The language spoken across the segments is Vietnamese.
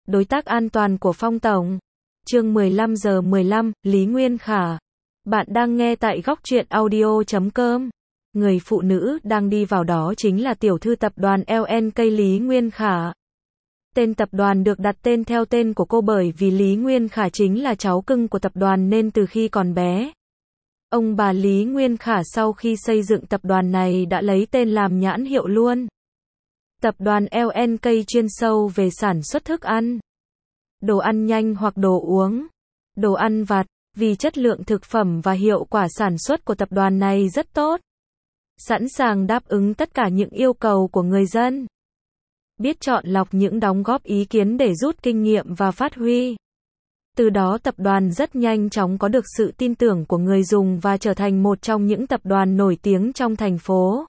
đối tác an toàn của Phong Tổng. Chương 15:15, Lý Nguyên Khả. Bạn đang nghe tại Góc Truyện Audio.com. Người phụ nữ đang đi vào đó chính là tiểu thư tập đoàn LNK Lý Nguyên Khả. Tên tập đoàn được đặt tên theo tên của cô bởi vì Lý Nguyên Khả chính là cháu cưng của tập đoàn nên từ khi còn bé, ông bà Lý Nguyên Khả sau khi xây dựng tập đoàn này đã lấy tên làm nhãn hiệu luôn. Tập đoàn LNK chuyên sâu về sản xuất thức ăn, đồ ăn nhanh hoặc đồ uống, đồ ăn vặt, vì chất lượng thực phẩm và hiệu quả sản xuất của tập đoàn này rất tốt, sẵn sàng đáp ứng tất cả những yêu cầu của người dân. Biết chọn lọc những đóng góp ý kiến để rút kinh nghiệm và phát huy. Từ đó tập đoàn rất nhanh chóng có được sự tin tưởng của người dùng và trở thành một trong những tập đoàn nổi tiếng trong thành phố.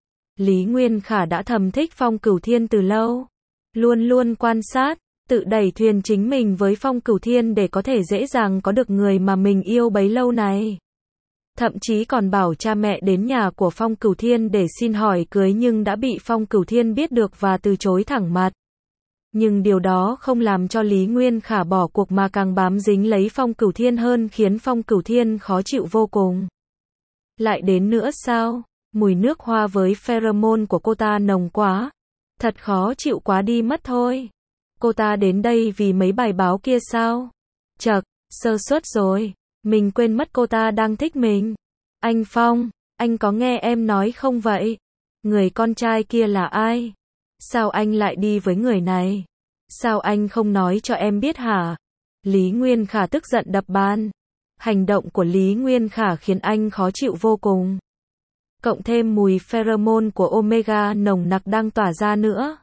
Lý Nguyên Khả đã thầm thích Phong Cửu Thiên từ lâu. Luôn luôn quan sát, tự đẩy thuyền chính mình với Phong Cửu Thiên để có thể dễ dàng có được người mà mình yêu bấy lâu này. Thậm chí còn bảo cha mẹ đến nhà của Phong Cửu Thiên để xin hỏi cưới nhưng đã bị Phong Cửu Thiên biết được và từ chối thẳng mặt. Nhưng điều đó không làm cho Lý Nguyên Khả bỏ cuộc mà càng bám dính lấy Phong Cửu Thiên hơn khiến Phong Cửu Thiên khó chịu vô cùng. Lại đến nữa sao? Mùi nước hoa với pheromone của cô ta nồng quá. Thật khó chịu quá đi mất thôi. Cô ta đến đây vì mấy bài báo kia sao? Chậc, sơ suất rồi. Mình quên mất cô ta đang thích mình. Anh Phong, anh có nghe em nói không vậy? Người con trai kia là ai? Sao anh lại đi với người này? Sao anh không nói cho em biết hả? Lý Nguyên Khả tức giận đập bàn. Hành động của Lý Nguyên Khả khiến anh khó chịu vô cùng. Cộng thêm mùi pheromone của Omega nồng nặc đang tỏa ra nữa.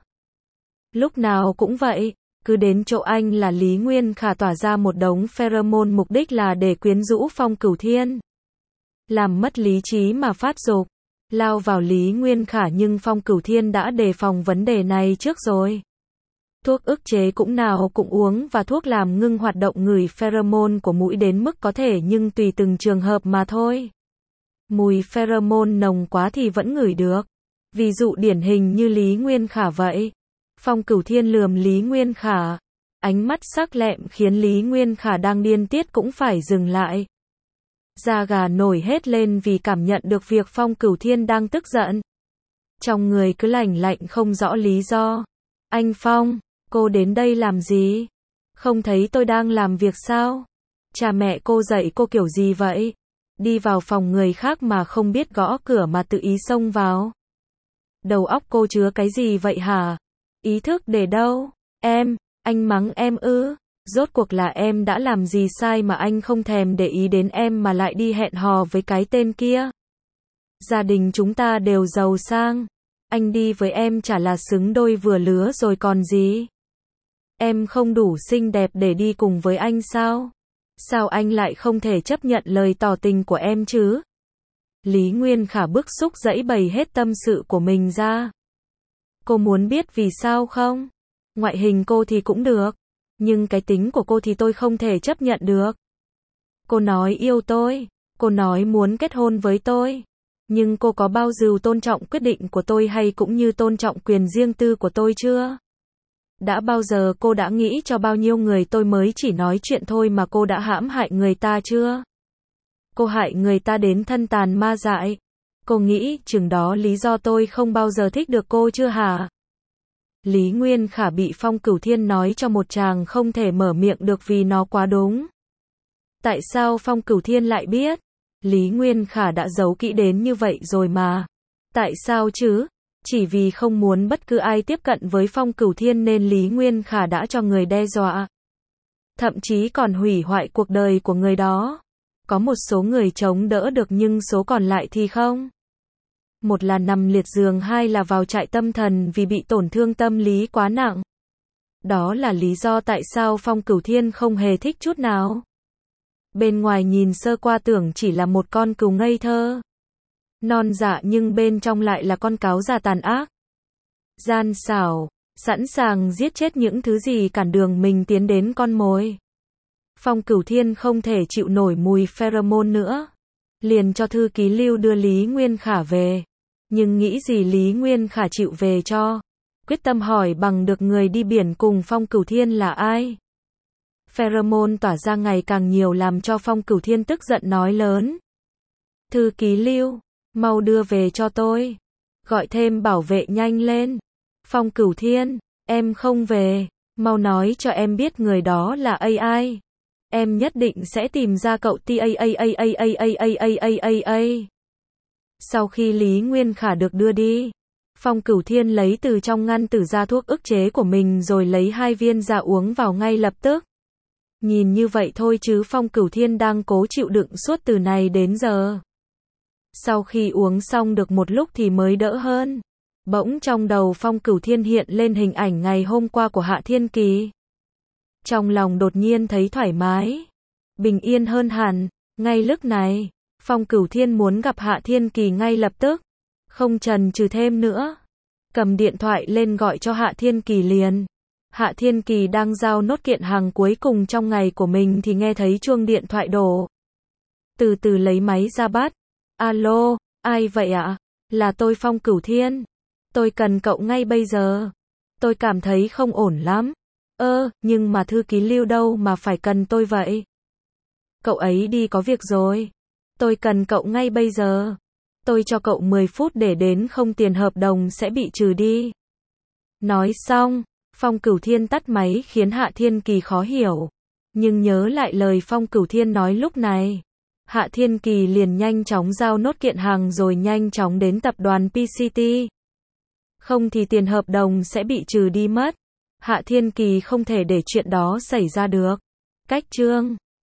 Lúc nào cũng vậy, cứ đến chỗ anh là Lý Nguyên Khả tỏa ra một đống pheromone mục đích là để quyến rũ Phong Cửu Thiên. Làm mất lý trí mà phát dục, lao vào Lý Nguyên Khả nhưng Phong Cửu Thiên đã đề phòng vấn đề này trước rồi. Thuốc ức chế cũng nào cũng uống và thuốc làm ngưng hoạt động ngửi pheromone của mũi đến mức có thể nhưng tùy từng trường hợp mà thôi. Mùi pheromone nồng quá thì vẫn ngửi được. Ví dụ điển hình như Lý Nguyên Khả vậy. Phong Cửu Thiên lườm Lý Nguyên Khả. Ánh mắt sắc lẹm khiến Lý Nguyên Khả đang điên tiết cũng phải dừng lại. Da gà nổi hết lên vì cảm nhận được việc Phong Cửu Thiên đang tức giận. Trong người cứ lạnh lạnh không rõ lý do. Anh Phong, cô đến đây làm gì? Không thấy tôi đang làm việc sao? Cha mẹ cô dạy cô kiểu gì vậy? Đi vào phòng người khác mà không biết gõ cửa mà tự ý xông vào. Đầu óc cô chứa cái gì vậy hả? Ý thức để đâu? Anh mắng em ư? Rốt cuộc là em đã làm gì sai mà anh không thèm để ý đến em mà lại đi hẹn hò với cái tên kia? Gia đình chúng ta đều giàu sang. Anh đi với em chả là xứng đôi vừa lứa rồi còn gì? Em không đủ xinh đẹp để đi cùng với anh sao? Sao anh lại không thể chấp nhận lời tỏ tình của em chứ? Lý Nguyên Khả bức xúc giãy bày hết tâm sự của mình ra. Cô muốn biết vì sao không? Ngoại hình cô thì cũng được. Nhưng cái tính của cô thì tôi không thể chấp nhận được. Cô nói yêu tôi. Cô nói muốn kết hôn với tôi. Nhưng cô có bao giờ tôn trọng quyết định của tôi hay cũng như tôn trọng quyền riêng tư của tôi chưa? Đã bao giờ cô đã nghĩ cho bao nhiêu người tôi mới chỉ nói chuyện thôi mà cô đã hãm hại người ta chưa? Cô hại người ta đến thân tàn ma dại. Cô nghĩ chừng đó lý do tôi không bao giờ thích được cô chưa hả? Lý Nguyên Khả bị Phong Cửu Thiên nói cho một tràng không thể mở miệng được vì nó quá đúng. Tại sao Phong Cửu Thiên lại biết? Lý Nguyên Khả đã giấu kỹ đến như vậy rồi mà. Tại sao chứ? Chỉ vì không muốn bất cứ ai tiếp cận với Phong Cửu Thiên nên Lý Nguyên Khả đã cho người đe dọa. Thậm chí còn hủy hoại cuộc đời của người đó. Có một số người chống đỡ được nhưng số còn lại thì không. Một là nằm liệt giường, hai là vào trại tâm thần vì bị tổn thương tâm lý quá nặng. Đó là lý do tại sao Phong Cửu Thiên không hề thích chút nào. Bên ngoài nhìn sơ qua tưởng chỉ là một con cừu ngây thơ, non dạ nhưng bên trong lại là con cáo già tàn ác, gian xảo, sẵn sàng giết chết những thứ gì cản đường mình tiến đến con mồi. Phong Cửu Thiên không thể chịu nổi mùi pheromone nữa. Liền cho thư ký Lưu đưa Lý Nguyên Khả về. Nhưng nghĩ gì Lý Nguyên Khả chịu về cho. quyết tâm hỏi bằng được người đi biển cùng Phong Cửu Thiên là ai. Pheromone tỏa ra ngày càng nhiều làm cho Phong Cửu Thiên tức giận nói lớn. Thư ký Lưu, mau đưa về cho tôi. Gọi thêm bảo vệ nhanh lên. Phong Cửu Thiên, em không về, mau nói cho em biết người đó là ai. Em nhất định sẽ tìm ra cậu ta. Sau khi Lý Nguyên Khả được đưa đi, Phong Cửu Thiên lấy từ trong ngăn tủ ra thuốc ức chế của mình rồi lấy 2 viên ra uống vào ngay lập tức. Nhìn như vậy thôi chứ Phong Cửu Thiên đang cố chịu đựng suốt từ này đến giờ. Sau khi uống xong được một lúc thì mới đỡ hơn. Bỗng trong đầu Phong Cửu Thiên hiện lên hình ảnh ngày hôm qua của Hạ Thiên Kỳ. Trong lòng đột nhiên thấy thoải mái, bình yên hơn hẳn. Ngay lúc này, Phong Cửu Thiên muốn gặp Hạ Thiên Kỳ ngay lập tức, không chần chừ thêm nữa. Cầm điện thoại lên gọi cho Hạ Thiên Kỳ liền. Hạ Thiên Kỳ đang giao nốt kiện hàng cuối cùng trong ngày của mình thì nghe thấy chuông điện thoại đổ. Từ từ lấy máy ra bắt. Alo, ai vậy ạ? Là tôi Phong Cửu Thiên. Tôi cần cậu ngay bây giờ. Tôi cảm thấy không ổn lắm. Nhưng mà thư ký Lưu đâu mà phải cần tôi vậy? Cậu ấy đi có việc rồi. Tôi cần cậu ngay bây giờ. Tôi cho cậu 10 phút để đến không tiền hợp đồng sẽ bị trừ đi. Nói xong, Phong Cửu Thiên tắt máy khiến Hạ Thiên Kỳ khó hiểu. Nhưng nhớ lại lời Phong Cửu Thiên nói lúc này. Hạ Thiên Kỳ liền nhanh chóng giao nốt kiện hàng rồi nhanh chóng đến tập đoàn PCT. Không thì tiền hợp đồng sẽ bị trừ đi mất. Hạ Thiên Kỳ không thể để chuyện đó xảy ra được. Cách chương